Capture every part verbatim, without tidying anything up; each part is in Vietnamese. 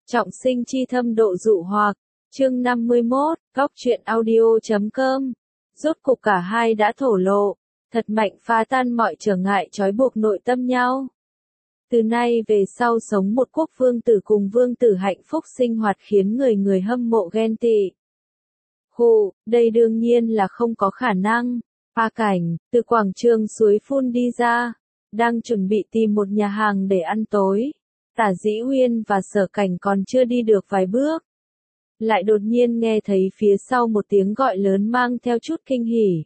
Trọng sinh chi thâm độ dụ hoặc, chương năm mươi mốt, góc truyện audio chấm com. Rốt cục cả hai đã thổ lộ, thật mạnh phá tan mọi trở ngại trói buộc nội tâm nhau. Từ nay về sau sống một quốc vương tử cùng vương tử hạnh phúc sinh hoạt khiến người người hâm mộ ghen tị. Hù, đây đương nhiên là không có khả năng. A Cảnh, từ quảng trường suối phun đi ra, đang chuẩn bị tìm một nhà hàng để ăn tối. Tả Dĩ Uyên và Sở Cảnh còn chưa đi được vài bước, lại đột nhiên nghe thấy phía sau một tiếng gọi lớn mang theo chút kinh hỉ.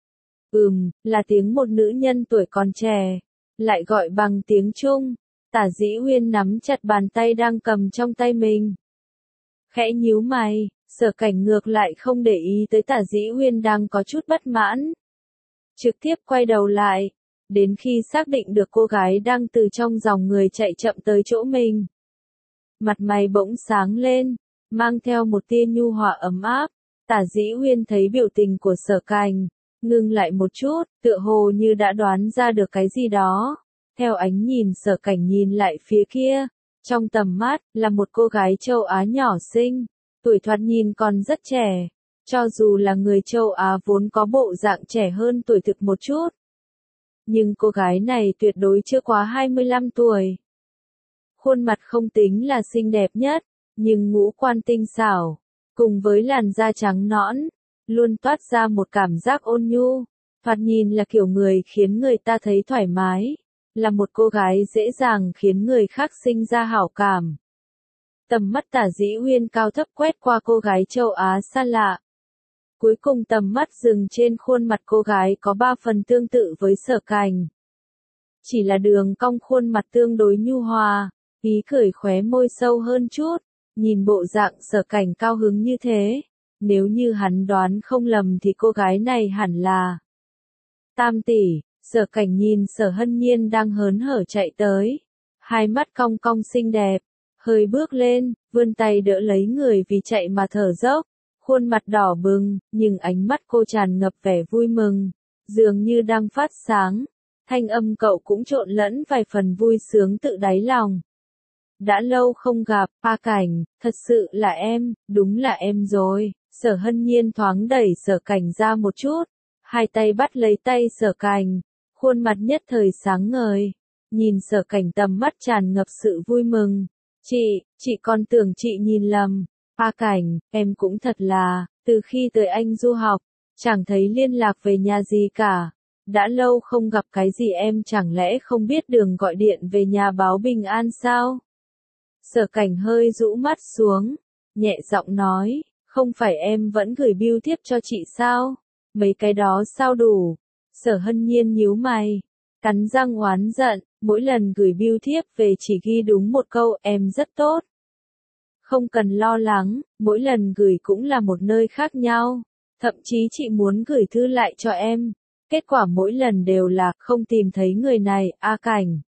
Ừm, là tiếng một nữ nhân tuổi còn trẻ, lại gọi bằng tiếng Trung. Tả Dĩ Uyên nắm chặt bàn tay đang cầm trong tay mình, khẽ nhíu mày. Sở Cảnh ngược lại không để ý tới Tả Dĩ Uyên đang có chút bất mãn, trực tiếp quay đầu lại. Đến khi xác định được cô gái đang từ trong dòng người chạy chậm tới chỗ mình, mặt mày bỗng sáng lên, mang theo một tia nhu hòa ấm áp. Tả Dĩ Uyên thấy biểu tình của Sở Cảnh, ngưng lại một chút, tựa hồ như đã đoán ra được cái gì đó. Theo ánh nhìn Sở Cảnh nhìn lại phía kia, trong tầm mắt là một cô gái châu Á nhỏ xinh, tuổi thoạt nhìn còn rất trẻ. Cho dù là người châu Á vốn có bộ dạng trẻ hơn tuổi thực một chút, nhưng cô gái này tuyệt đối chưa quá hai mươi lăm tuổi. Khuôn mặt không tính là xinh đẹp nhất, nhưng ngũ quan tinh xảo, cùng với làn da trắng nõn, luôn toát ra một cảm giác ôn nhu, thoạt nhìn là kiểu người khiến người ta thấy thoải mái, là một cô gái dễ dàng khiến người khác sinh ra hảo cảm. Tầm mắt Tả Dĩ Uyên cao thấp quét qua cô gái châu Á xa lạ. Cuối cùng tầm mắt dừng trên khuôn mặt cô gái có ba phần tương tự với Sở Cảnh. Chỉ là đường cong khuôn mặt tương đối nhu hòa, ý cười khóe môi sâu hơn chút. Nhìn bộ dạng Sở Cảnh cao hứng như thế, nếu như hắn đoán không lầm thì cô gái này hẳn là Tam tỷ. Sở Cảnh nhìn Sở Hân Nhiên đang hớn hở chạy tới, hai mắt cong cong xinh đẹp, hơi bước lên, vươn tay đỡ lấy người vì chạy mà thở dốc. Khuôn mặt đỏ bừng, nhưng ánh mắt cô tràn ngập vẻ vui mừng, dường như đang phát sáng. Thanh âm cậu cũng trộn lẫn vài phần vui sướng tự đáy lòng. Đã lâu không gặp, A Cảnh, thật sự là em, đúng là em rồi. Sở Hân Nhiên thoáng đẩy Sở Cảnh ra một chút, hai tay bắt lấy tay Sở Cảnh, khuôn mặt nhất thời sáng ngời. Nhìn Sở Cảnh tầm mắt tràn ngập sự vui mừng. Chị, chị còn tưởng chị nhìn lầm. A Cảnh, em cũng thật là, từ khi tới Anh du học, chẳng thấy liên lạc về nhà gì cả. Đã lâu không gặp cái gì em chẳng lẽ không biết đường gọi điện về nhà báo bình an sao? Sở Cảnh hơi rũ mắt xuống, nhẹ giọng nói, không phải em vẫn gửi bưu thiếp cho chị sao? Mấy cái đó sao đủ? Sở Hân Nhiên nhíu mày, cắn răng oán giận, mỗi lần gửi bưu thiếp về chỉ ghi đúng một câu em rất tốt. Không cần lo lắng, mỗi lần gửi cũng là một nơi khác nhau. Thậm chí chị muốn gửi thư lại cho em. Kết quả mỗi lần đều là không tìm thấy người này. A Cảnh,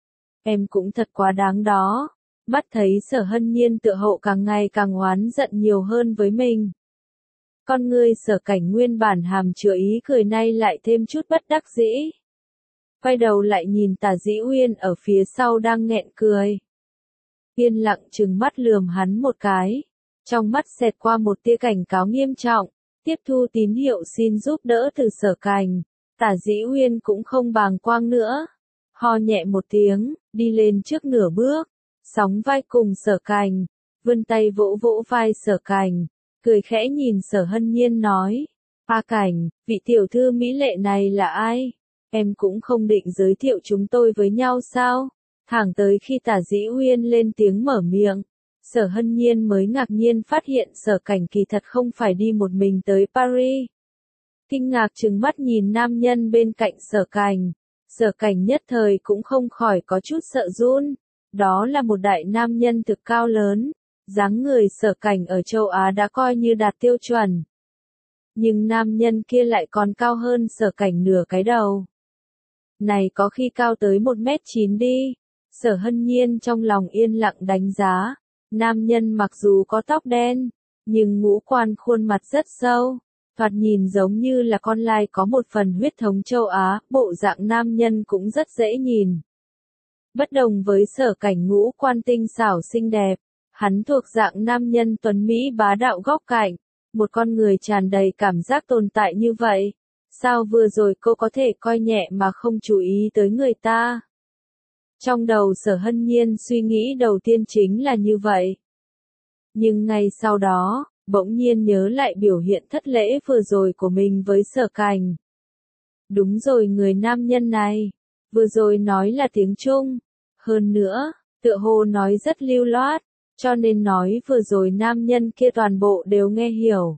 em cũng thật quá đáng đó. Mắt thấy Sở Hân Nhiên tựa hậu càng ngày càng oán giận nhiều hơn với mình. Con ngươi Sở Cảnh nguyên bản hàm chứa ý cười nay lại thêm chút bất đắc dĩ. Quay đầu lại nhìn Tả Dĩ Uyên ở phía sau đang nghẹn cười. Yên lặng trừng mắt lườm hắn một cái, trong mắt xẹt qua một tia cảnh cáo nghiêm trọng, tiếp thu tín hiệu xin giúp đỡ từ Sở Cảnh. Tả Dĩ Uyên cũng không bàng quang nữa, ho nhẹ một tiếng, đi lên trước nửa bước, sóng vai cùng Sở Cảnh, vươn tay vỗ vỗ vai Sở Cảnh, cười khẽ nhìn Sở Hân Nhiên nói, A Cảnh, vị tiểu thư mỹ lệ này là ai? Em cũng không định giới thiệu chúng tôi với nhau sao? Thẳng tới khi Tả Dĩ Uyên lên tiếng mở miệng, Sở Hân Nhiên mới ngạc nhiên phát hiện Sở Cảnh kỳ thật không phải đi một mình tới Paris. Kinh ngạc trừng mắt nhìn nam nhân bên cạnh Sở Cảnh, Sở Cảnh nhất thời cũng không khỏi có chút sợ run. Đó là một đại nam nhân thực cao lớn, dáng người Sở Cảnh ở châu Á đã coi như đạt tiêu chuẩn. Nhưng nam nhân kia lại còn cao hơn Sở Cảnh nửa cái đầu. Này có khi cao tới một mét chín đi. Sở Hân Nhiên trong lòng yên lặng đánh giá, nam nhân mặc dù có tóc đen, nhưng ngũ quan khuôn mặt rất sâu, thoạt nhìn giống như là con lai có một phần huyết thống châu Á, bộ dạng nam nhân cũng rất dễ nhìn. Bất đồng với Sở Cảnh ngũ quan tinh xảo xinh đẹp, Hắn thuộc dạng nam nhân tuấn Mỹ bá đạo góc cạnh, một con người tràn đầy cảm giác tồn tại như vậy. Sao vừa rồi cô có thể coi nhẹ mà không chú ý tới người ta? Trong đầu Sở Hân Nhiên suy nghĩ đầu tiên chính là như vậy. Nhưng ngay sau đó, bỗng nhiên nhớ lại biểu hiện thất lễ vừa rồi của mình với Sở Cảnh. Đúng rồi, người nam nhân này, vừa rồi nói là tiếng Trung. Hơn nữa, tựa hồ nói rất lưu loát, cho nên nói vừa rồi nam nhân kia toàn bộ đều nghe hiểu.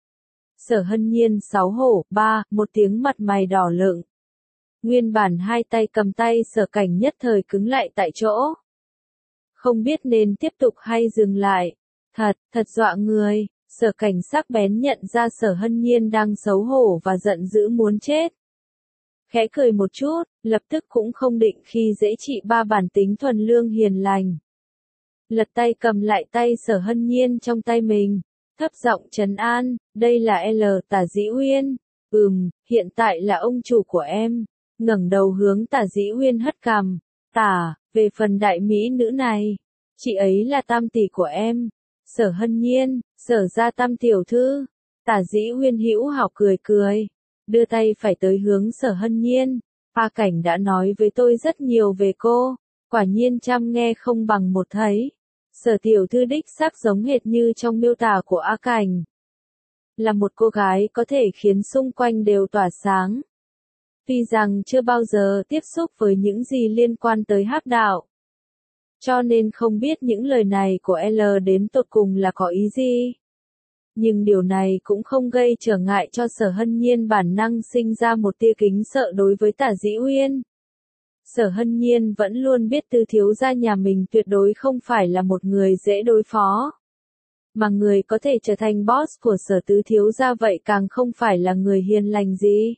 Sở Hân Nhiên xấu hổ, ba, một tiếng mặt mày đỏ lựng. Nguyên bản hai tay cầm tay Sở Cảnh nhất thời cứng lại tại chỗ. Không biết nên tiếp tục hay dừng lại. Thật, thật dọa người. Sở Cảnh sắc bén nhận ra Sở Hân Nhiên đang xấu hổ và giận dữ muốn chết. Khẽ cười một chút, lập tức cũng không định khi dễ chị ba bản tính thuần lương hiền lành. Lật tay cầm lại tay Sở Hân Nhiên trong tay mình, thấp giọng trấn an, đây là L Tả Dĩ Uyên. Ừm, hiện tại là ông chủ của em. Ngẩng đầu hướng Tả Dĩ Uyên hất cằm. Tả, về phần đại mỹ nữ này, chị ấy là tam tỷ của em. Sở Hân Nhiên, Sở gia tam tiểu thư. Tả Dĩ Uyên hữu hảo cười cười, đưa tay phải tới hướng Sở Hân Nhiên. A Cảnh đã nói với tôi rất nhiều về cô, quả nhiên trăm nghe không bằng một thấy. Sở tiểu thư đích xác giống hệt như trong miêu tả của A Cảnh. Là một cô gái có thể khiến xung quanh đều tỏa sáng. Tuy rằng chưa bao giờ tiếp xúc với những gì liên quan tới hắc đạo, cho nên không biết những lời này của L đến tột cùng là có ý gì. Nhưng điều này cũng không gây trở ngại cho Sở Hân Nhiên bản năng sinh ra một tia kính sợ đối với Tả Dĩ Uyên. Sở Hân Nhiên vẫn luôn biết Tư thiếu gia nhà mình tuyệt đối không phải là một người dễ đối phó. Mà người có thể trở thành boss của Sở Tứ thiếu gia vậy càng không phải là người hiền lành gì.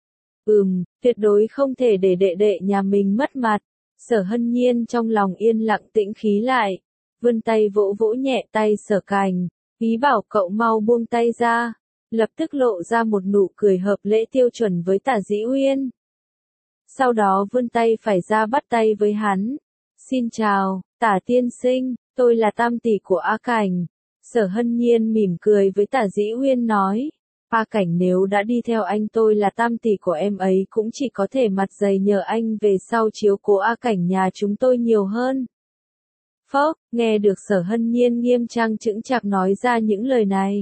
Ừm, tuyệt đối không thể để đệ đệ nhà mình mất mặt. Sở Hân Nhiên trong lòng yên lặng tĩnh khí lại, vươn tay vỗ vỗ nhẹ tay Sở Cảnh, ý bảo cậu mau buông tay ra, lập tức lộ ra một nụ cười hợp lễ tiêu chuẩn với Tả Dĩ Uyên. Sau đó vươn tay phải ra bắt tay với hắn. Xin chào, Tả tiên sinh, tôi là tam tỷ của A Cảnh. Sở Hân Nhiên mỉm cười với Tả Dĩ Uyên nói. A Cảnh nếu đã đi theo anh, tôi là tam tỷ của em ấy cũng chỉ có thể mặt dày nhờ anh về sau chiếu cố A Cảnh nhà chúng tôi nhiều hơn. Phốc, nghe được Sở Hân Nhiên nghiêm trang chững chạc nói ra những lời này.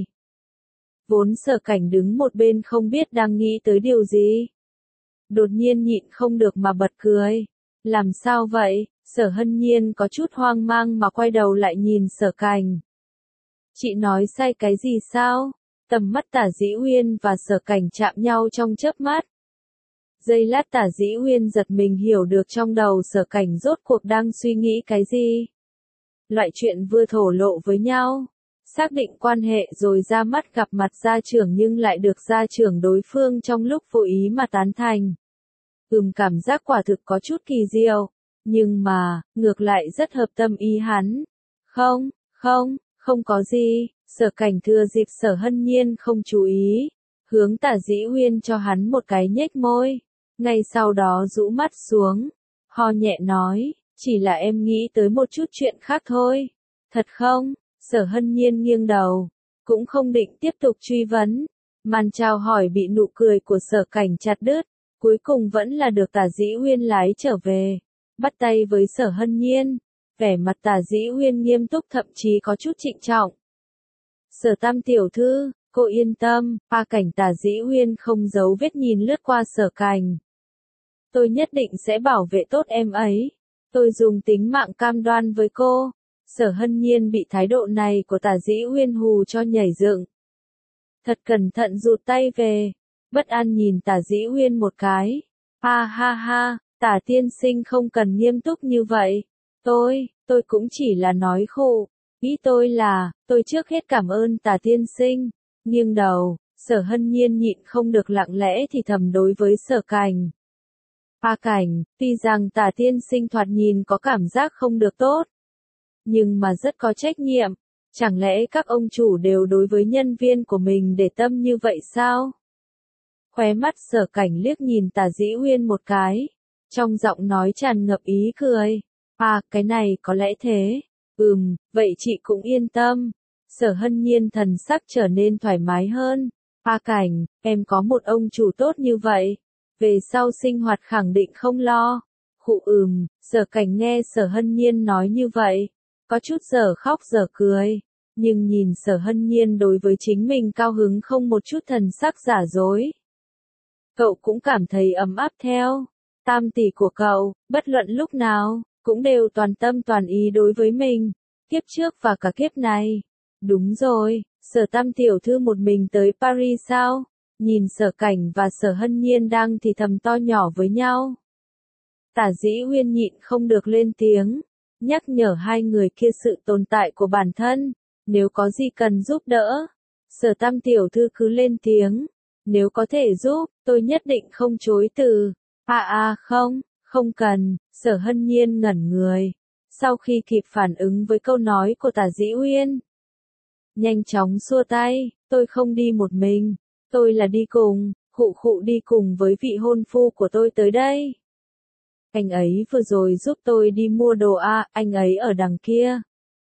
Vốn Sở Cảnh đứng một bên không biết đang nghĩ tới điều gì. Đột nhiên nhịn không được mà bật cười. Làm sao vậy? Sở Hân Nhiên có chút hoang mang mà quay đầu lại nhìn Sở Cảnh. Chị nói sai cái gì sao? Tầm mắt Tả Dĩ Uyên và Sở Cảnh chạm nhau trong chớp mắt. Giây lát Tả Dĩ Uyên giật mình hiểu được trong đầu Sở Cảnh rốt cuộc đang suy nghĩ cái gì. Loại chuyện vừa thổ lộ với nhau, xác định quan hệ rồi ra mắt gặp mặt gia trưởng nhưng lại được gia trưởng đối phương trong lúc vô ý mà tán thành. Ừm, cảm giác quả thực có chút kỳ diệu, nhưng mà, ngược lại rất hợp tâm ý hắn. Không, không, không có gì. Sở Cảnh thừa dịp Sở Hân Nhiên không chú ý, hướng Tả Dĩ Uyên cho hắn một cái nhếch môi, ngay sau đó rũ mắt xuống, ho nhẹ nói, chỉ là em nghĩ tới một chút chuyện khác thôi. Thật không? Sở Hân Nhiên nghiêng đầu, cũng không định tiếp tục truy vấn. Màn chào hỏi bị nụ cười của Sở Cảnh chặt đứt, cuối cùng vẫn là được Tả Dĩ Uyên lái trở về, bắt tay với Sở Hân Nhiên, vẻ mặt Tả Dĩ Uyên nghiêm túc thậm chí có chút trịnh trọng. Sở tam tiểu thư, cô yên tâm. A Cảnh Tả Dĩ Uyên không giấu vết nhìn lướt qua Sở Cảnh. Tôi nhất định sẽ bảo vệ tốt em ấy. Tôi dùng tính mạng cam đoan với cô. Sở Hân Nhiên bị thái độ này của Tả Dĩ Uyên hù cho nhảy dựng. Thật cẩn thận rụt tay về. Bất an nhìn Tả Dĩ Uyên một cái. Ha ha ha, Tả tiên sinh không cần nghiêm túc như vậy. Tôi, tôi cũng chỉ là nói khô. Ý tôi là, tôi trước hết cảm ơn Tả tiên sinh. Nghiêng đầu, Sở Hân Nhiên nhịn không được lặng lẽ thì thầm đối với Sở Cảnh. A Cảnh, tuy rằng Tả tiên sinh thoạt nhìn có cảm giác không được tốt, nhưng mà rất có trách nhiệm. Chẳng lẽ các ông chủ đều đối với nhân viên của mình để tâm như vậy sao? Khóe mắt Sở Cảnh liếc nhìn Tả Dĩ Uyên một cái, trong giọng nói tràn ngập ý cười. À, cái này có lẽ thế. Ừm, vậy chị cũng yên tâm. Sở Hân Nhiên thần sắc trở nên thoải mái hơn. A Cảnh, em có một ông chủ tốt như vậy. Về sau sinh hoạt khẳng định không lo. Khụ ừm, Sở Cảnh nghe Sở Hân Nhiên nói như vậy. Có chút giờ khóc giờ cười. Nhưng nhìn Sở Hân Nhiên đối với chính mình cao hứng không một chút thần sắc giả dối. Cậu cũng cảm thấy ấm áp theo. Tam tỷ của cậu, bất luận lúc nào, cũng đều toàn tâm toàn ý đối với mình. Kiếp trước và cả kiếp này. Đúng rồi, Sở Tam tiểu thư một mình tới Paris sao? Nhìn Sở Cảnh và Sở Hân Nhiên đang thì thầm to nhỏ với nhau. Tả Dĩ Uyên nhịn không được lên tiếng, nhắc nhở hai người kia sự tồn tại của bản thân, nếu có gì cần giúp đỡ. Sở Tam tiểu thư cứ lên tiếng, nếu có thể giúp, tôi nhất định không chối từ. À à không, không cần, Sở Hân Nhiên ngẩn người, sau khi kịp phản ứng với câu nói của Tả Dĩ Uyên. Nhanh chóng xua tay, tôi không đi một mình, tôi là đi cùng, khụ khụ đi cùng với vị hôn phu của tôi tới đây. Anh ấy vừa rồi giúp tôi đi mua đồ a, à, anh ấy ở đằng kia.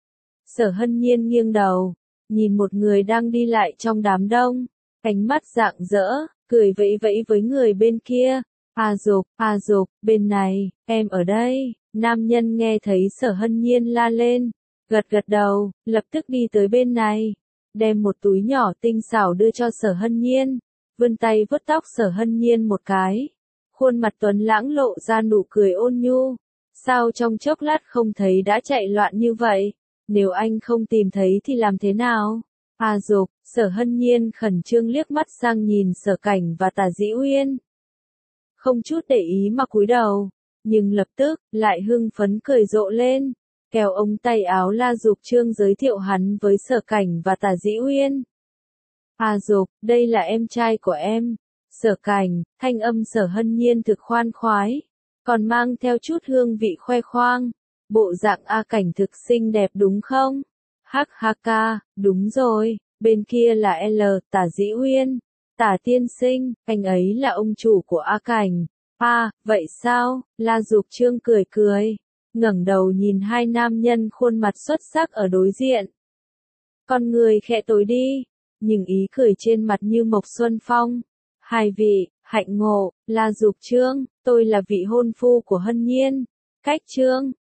Sở Hân Nhiên nghiêng đầu, nhìn một người đang đi lại trong đám đông, ánh mắt rạng rỡ, cười vẫy vẫy với người bên kia. A Dục, A Dục, bên này, em ở đây. Nam nhân nghe thấy Sở Hân Nhiên la lên, gật gật đầu, lập tức đi tới bên này, đem một túi nhỏ tinh xảo đưa cho Sở Hân Nhiên, vươn tay vuốt tóc Sở Hân Nhiên một cái. Khuôn mặt tuấn lãng lộ ra nụ cười ôn nhu. Sao trong chốc lát không thấy đã chạy loạn như vậy? Nếu anh không tìm thấy thì làm thế nào? A Dục, Sở Hân Nhiên khẩn trương liếc mắt sang nhìn Sở Cảnh và Tả Dĩ Uyên. Không chút để ý mà cúi đầu, nhưng lập tức, lại hưng phấn cười rộ lên, kéo ống tay áo La Dục Trương giới thiệu hắn với Sở Cảnh và Tả Dĩ Uyên. A Dục, đây là em trai của em. Sở Cảnh, thanh âm Sở Hân Nhiên thực khoan khoái, còn mang theo chút hương vị khoe khoang. Bộ dạng A Cảnh thực xinh đẹp đúng không? Hắc hắc ca, đúng rồi, bên kia là L, Tả Dĩ Uyên. Tả tiên sinh, anh ấy là ông chủ của A Cảnh. À, vậy sao? La Dục Trương cười cười, ngẩng đầu nhìn hai nam nhân khuôn mặt xuất sắc ở đối diện. Con người khẽ tối đi, nhưng ý cười trên mặt như mộc xuân phong. Hai vị, hạnh ngộ, La Dục Trương, tôi là vị hôn phu của Hân Nhiên. Cách Trương,